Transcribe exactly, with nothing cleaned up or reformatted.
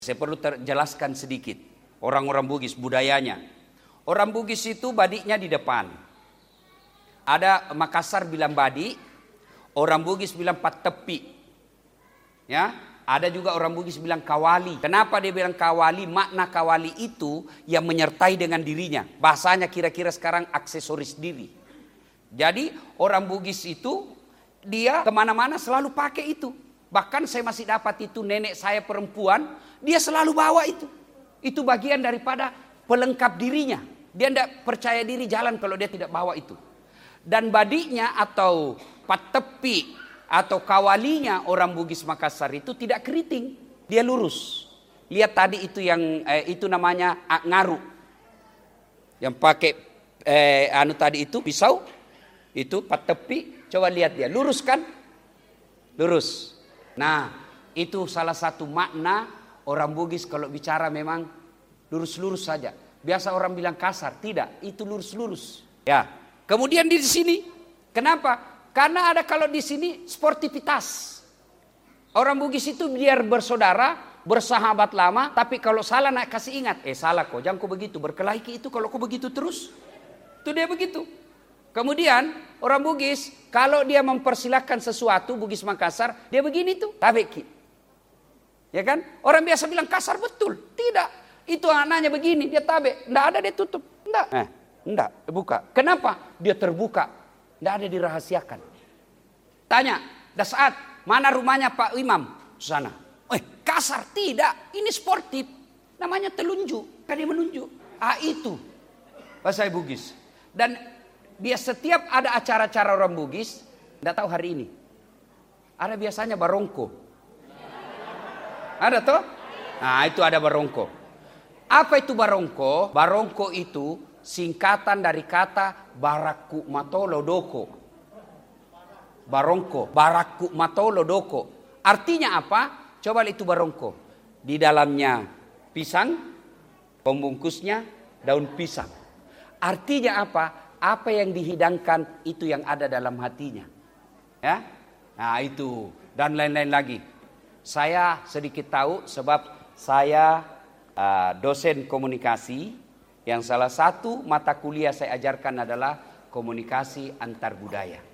Saya perlu terjelaskan sedikit orang-orang Bugis, budayanya. Orang Bugis itu badiknya di depan. Ada Makassar bilang badik, orang Bugis bilang patepi. Ya, ada juga orang Bugis bilang kawali. Kenapa dia bilang kawali? Makna kawali itu yang menyertai dengan dirinya. Bahasanya kira-kira sekarang aksesoris diri. Jadi orang Bugis itu dia kemana-mana selalu pakai itu. Bahkan saya masih dapat itu nenek saya perempuan, dia selalu bawa itu. Itu bagian daripada pelengkap dirinya. Dia tidak percaya diri jalan kalau dia tidak bawa itu. Dan badiknya atau patepi atau kawalinya orang Bugis Makassar itu tidak keriting. Dia lurus. Lihat tadi itu yang eh, itu namanya ngaru. Yang pakai eh, anu tadi itu pisau. Itu patepi. Coba lihat dia. Lurus kan? Lurus. Nah, itu salah satu makna orang Bugis kalau bicara memang lurus-lurus saja. Biasa orang bilang kasar, tidak, itu lurus-lurus. Ya. Kemudian di sini, kenapa? Karena ada kalau di sini sportivitas. Orang Bugis itu biar bersaudara, bersahabat lama, tapi kalau salah nak kasih ingat, eh salah kok, jangan kau begitu, berkelahi itu kalau kau begitu terus. Itu dia begitu. Kemudian orang Bugis kalau dia mempersilahkan sesuatu, Bugis Makassar, dia begini tuh, tabeki. Ya kan? Orang biasa bilang kasar, betul. Tidak. Itu anaknya begini, dia tabe. Enggak ada dia tutup. Enggak. Eh, enggak, buka. Kenapa? Dia terbuka. Enggak ada dirahasiakan. Tanya, dah saat mana rumahnya Pak Imam? Sana. Eh, kasar, tidak. Ini sportif. Namanya telunjuk. Kan dia menunjuk. Ah, itu bahasa Bugis. Dan dia setiap ada acara-acara orang Bugis, tidak tahu hari ini. Ada biasanya barongko. Ada toh? Nah, itu ada barongko. Apa itu barongko? Barongko itu singkatan dari kata baraku matolo doko. Barongko, baraku matolo doko. Artinya apa? Coba lihat itu barongko. Di dalamnya pisang, pembungkusnya daun pisang. Artinya apa? Apa yang dihidangkan itu yang ada dalam hatinya. Ya? Nah itu. Dan lain-lain lagi. Saya sedikit tahu sebab saya uh, dosen komunikasi. Yang salah satu mata kuliah saya ajarkan adalah komunikasi antar budaya.